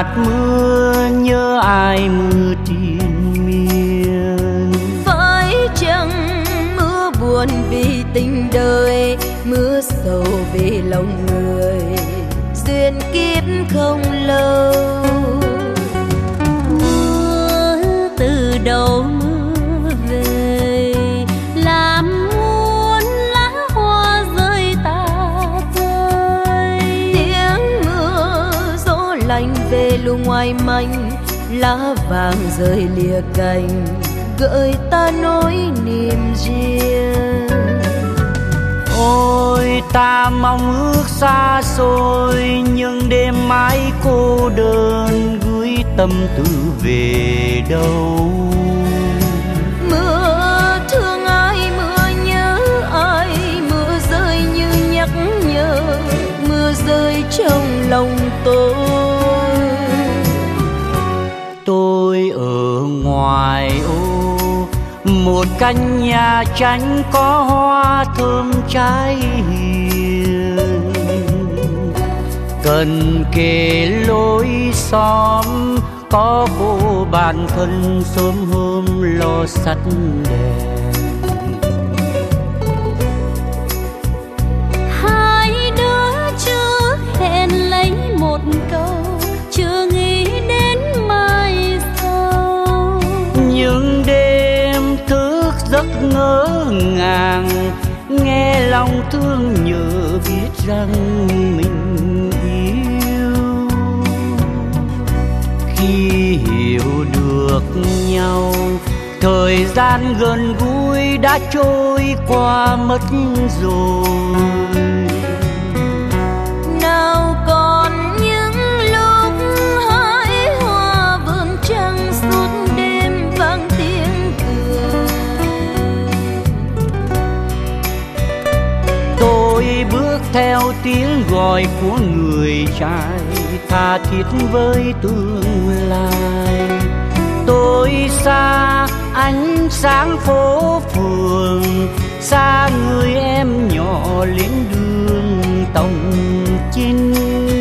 hạt mưa nhớ ai mưa triền miên. Phải chăng mưa buồn vì tình đời, mưa sầu vì lòng người, duyên kiếp không lâu. Mưa từ đầu mưa về, làm muôn lá hoa rơi tả rơi. Tiếng mưa gió lạnh về lu ngoài manh, lá vàng rơi lìa cành, gợi ta nỗi niềm riêng. Ôi ta mong ước xa xôi, nhưng đêm mãi cô đơn gửi tâm tư về đâu. Mưa thương ai, mưa nhớ ai, mưa rơi như nhắc nhở, mưa rơi trong lòng tôi. Tôi ở ngoài ô, một căn nhà tranh có hoa thơm trái hiền, cần kề lối xóm có cô bạn thân sớm hôm lo sắt đèn. Hai đứa chưa hẹn lấy một câu, chưa nghĩ đến mai sau. Nhưng đêm thức giấc ngỡ ngàng, nghe lòng thương nhớ biết rằng mình yêu. Khi hiểu được nhau, thời gian gần gũi đã trôi qua mất rồi. Nào còn những lúc hái hoa vườn trăng, suốt đêm vang tiếng cười. Tôi bước theo tiếng gọi của người trai, tha thiết với tương lai. Tôi xa ánh sáng phố phường, xa người em nhỏ lên đường Tổng Chinh.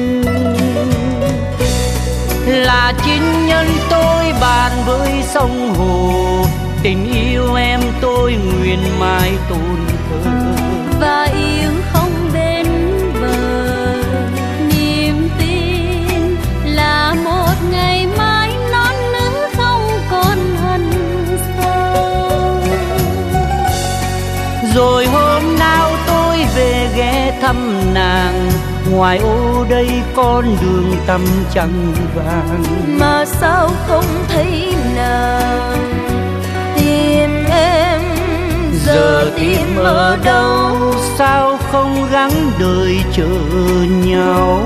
Là chính nhân tôi bàn với sông hồ, tình yêu em tôi nguyện mãi tôn thờ. Và yêu không bên bờ, niềm tin là một ngày mai non nữ không còn hằn sâu. Rồi hôm nào tôi về ghé thăm nàng, ngoài ô đây con đường tăm trăng vàng. Mà sao không thấy nàng, tìm em giờ tìm ở đâu? Sao không gắng đợi chờ nhau?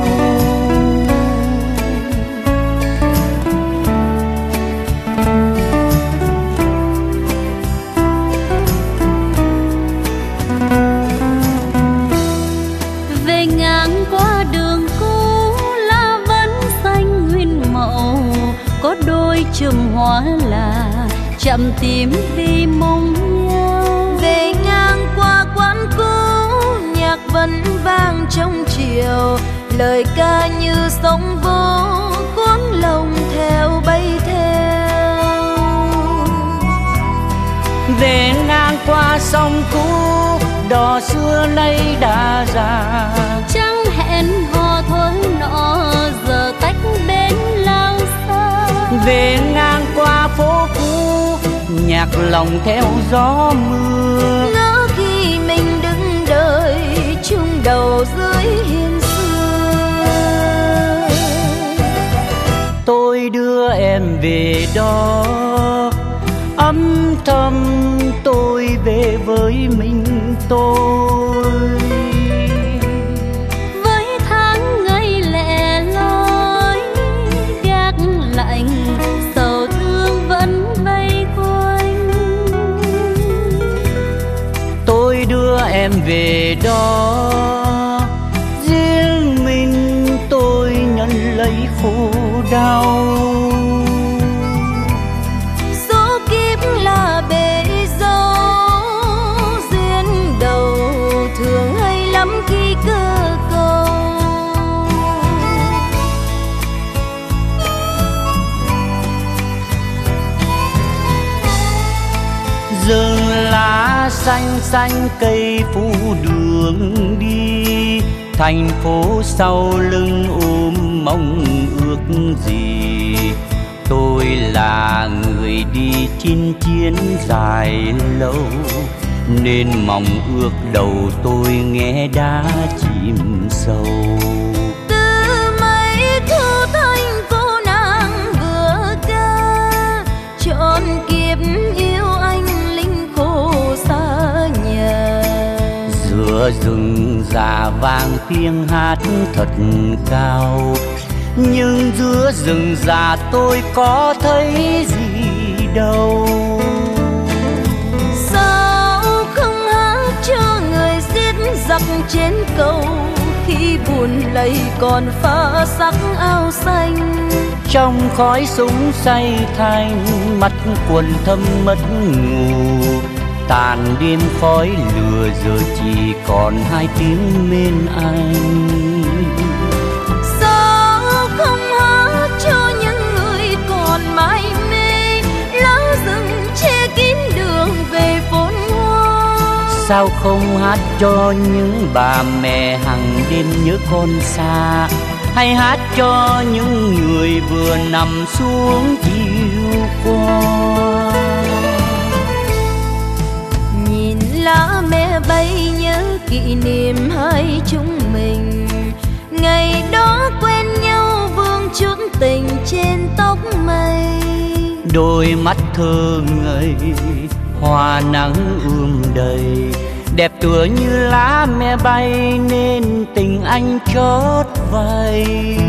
Về ngang qua đường cũ, lá vẫn xanh nguyên màu, có đôi chùm hoa là chậm tím đi mong nhau. Về ngang qua quán cũ, nhạc vẫn vang trong chiều, lời ca như sóng vỗ cuốn lòng theo bay theo. Về ngang qua sông cũ, đò xưa nay đã già. Chẳng hẹn hò thôi nọ, giờ tách bên lao xa. Về ngang qua phố cũ, nhạc lòng theo gió mưa. Ngỡ khi mình đứng đợi chung đầu dưới hiên xưa. Tôi đưa em về đó, âm thầm tôi về với mình tôi. Với tháng ngày lẻ loi gác lạnh, sầu thương vẫn vây quanh. Tôi đưa em về đó, riêng mình tôi nhận lấy khổ đau. Số kiếp là bể dâu, duyên đầu thường hay lắm khi cơ cầu. rừng lá xanh xanh cây phủ đường đi, thành phố sau lưng ôm mong ước gì. Tôi là người đi chinh chiến dài lâu, nên mong ước đầu tôi nghe đã chìm sâu. Từ mấy thu thanh cô nàng vừa ca, trọn kiếp yêu anh linh khổ xa nhà. Giữa rừng già vang tiếng hát thật cao, nhưng giữa rừng già tôi có thấy gì đâu. Sao không hát cho người giết giặc trên cầu, khi buồn lầy còn pha sắc áo xanh. Trong khói súng say thanh, mắt quần thâm mất ngủ, tàn đêm khói lửa giờ chỉ còn hai tiếng bên anh. Sao không hát cho những người còn mãi mê, lá rừng che kín đường về phồn hoa. Sao không hát cho những bà mẹ hằng đêm nhớ con xa, hay hát cho những người vừa nằm xuống chiều qua. Nhìn lá me bay nhớ kỷ niệm hai chúng mình, ngày đó quen nhau vương chút tình trên tóc mây. Đôi mắt thơ ngây hoa nắng ươm đầy, đẹp tựa như lá me bay nên tình anh chót vay.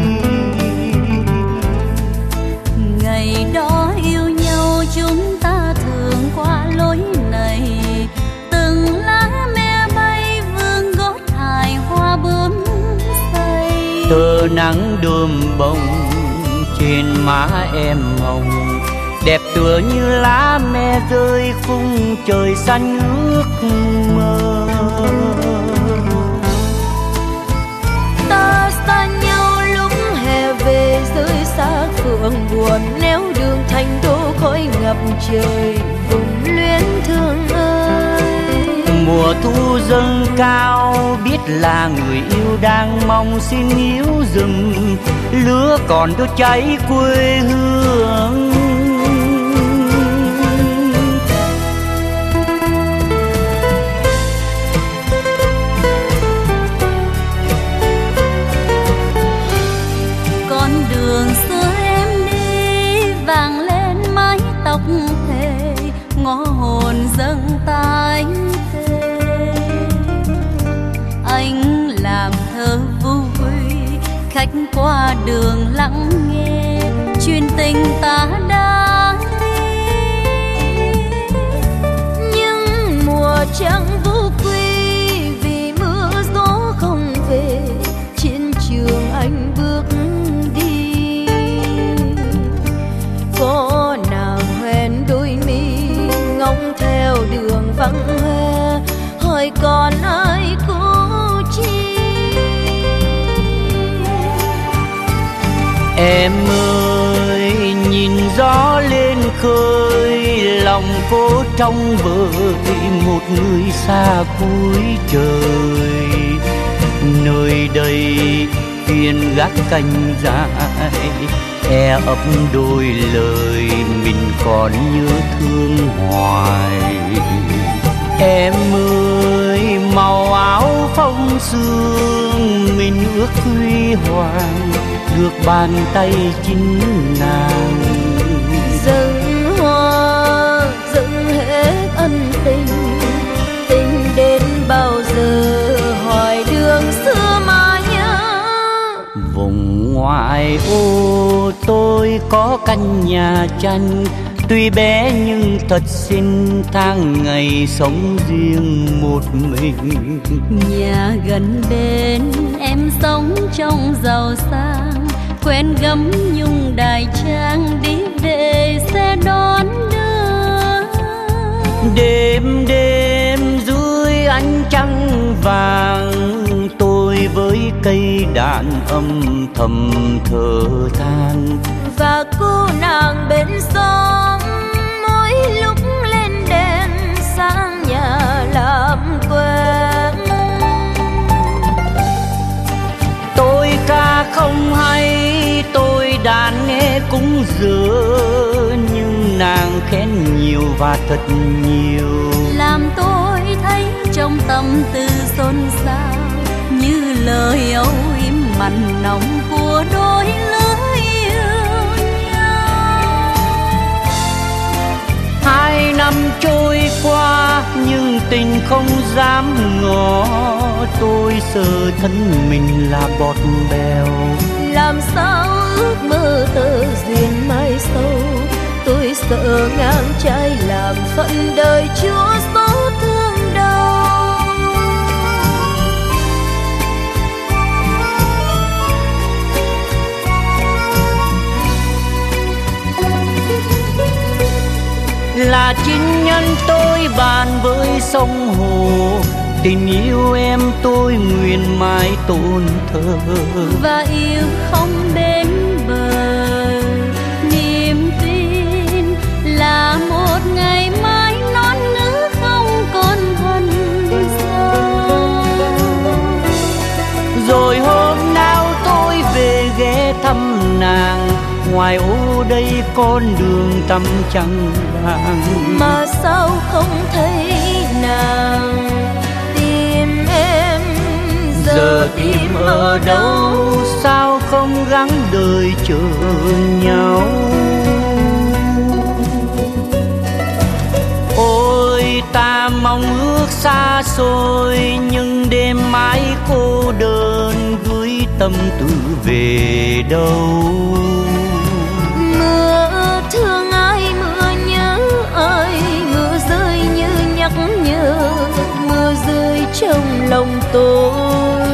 Ngày đó yêu nhau chúng ta thường qua lối này, từng lá me bay vương gót hài hoa bướm say. Tơ nắng đơm bông trên má em hồng, đẹp tựa như lá me rơi khung trời xanh ước mơ. Ta xa nhau lúc hè về rơi xa phượng buồn, nếu đường thành đô khói ngập trời vùng luyến thương ơi. Mùa thu dâng cao biết là người yêu đang mong xin níu rừng, lửa còn đốt cháy quê hương. Con đường xưa em đi vàng lên mái tóc thề, ngõ hồn dâng tay thề. Anh làm thơ vu quy, khách qua đường lắng nghe chuyện tình ta đã đi. Nhưng mùa trăng vô quy vì mưa gió không về, chiến trường anh bước đi. Có nàng hoen đôi mi ngóng theo đường vắng hoe, hỏi còn ai cố chi. Em ơi nhìn gió lên khơi, lòng cô trong vơi một người xa cuối trời. Nơi đây phiên gác canh dài, e ấp đôi lời mình còn nhớ thương hoài. Em ơi màu áo phong sương, mình ước huy hoàng được bàn tay chính nàng. Dâng hoa dâng hết ân tình, tình đến bao giờ hỏi đường xưa mà nhớ. Vùng ngoại ô tôi có căn nhà tranh, tuy bé nhưng thật xinh, tháng ngày sống riêng một mình. Nhà gần bên em sống trong giàu sang, quen gấm nhung đài trang đi về xe đón đưa. Đêm đêm dưới ánh trăng vàng, tôi với cây đàn âm thầm thở than. Và cô nàng bên xóm mỗi lúc lên đèn cũng dở, nhưng nàng khen nhiều và thật nhiều, làm tôi thấy trong tâm tư xôn xao như lời âu yếm mặn nồng của đôi lứa yêu nhau. 2 năm trôi qua nhưng tình không dám ngỏ, tôi sợ thân mình là bọt bèo. Làm sao ước mơ tơ duyên mai sau, tôi sợ ngang trái làm phận đời chúa số thương đau. Là chính nhân tôi bàn với sông hồ, tình yêu em tôi nguyện mãi tôn thờ. Và yêu không đến bờ, niềm tin là một ngày mai non nữ không còn hằn sâu. Rồi hôm nào tôi về ghé thăm nàng, ngoài ô đây con đường tăm trăng vàng. Mà sao không thấy nàng, tìm em giờ tìm ở đâu, sao không gắng đời chờ nhau. Ôi ta mong ước xa xôi, nhưng đêm mãi cô đơn gửi tâm tư về đâu. Mưa thương ai mưa nhớ ai, mưa rơi như nhắc nhở, mưa rơi trong lòng tôi.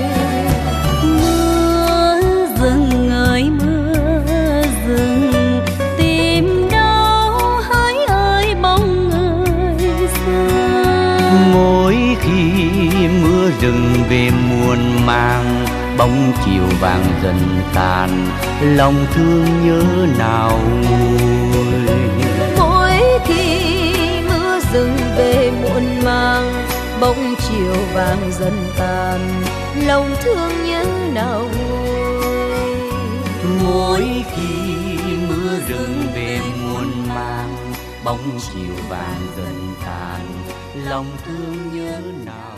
Mưa rừng ơi mưa rừng, tìm đâu hỡi ơi bóng người xa. Mỗi khi mưa rừng về muôn màng, bóng chiều vàng dần tàn, lòng thương nhớ nào nguôi. Mỗi khi mưa rừng về muộn màng, bóng chiều vàng dần tàn, lòng thương nhớ nào nguôi. Mỗi khi mưa rừng về muôn màng, bóng chiều vàng dần tàn, lòng thương nhớ nào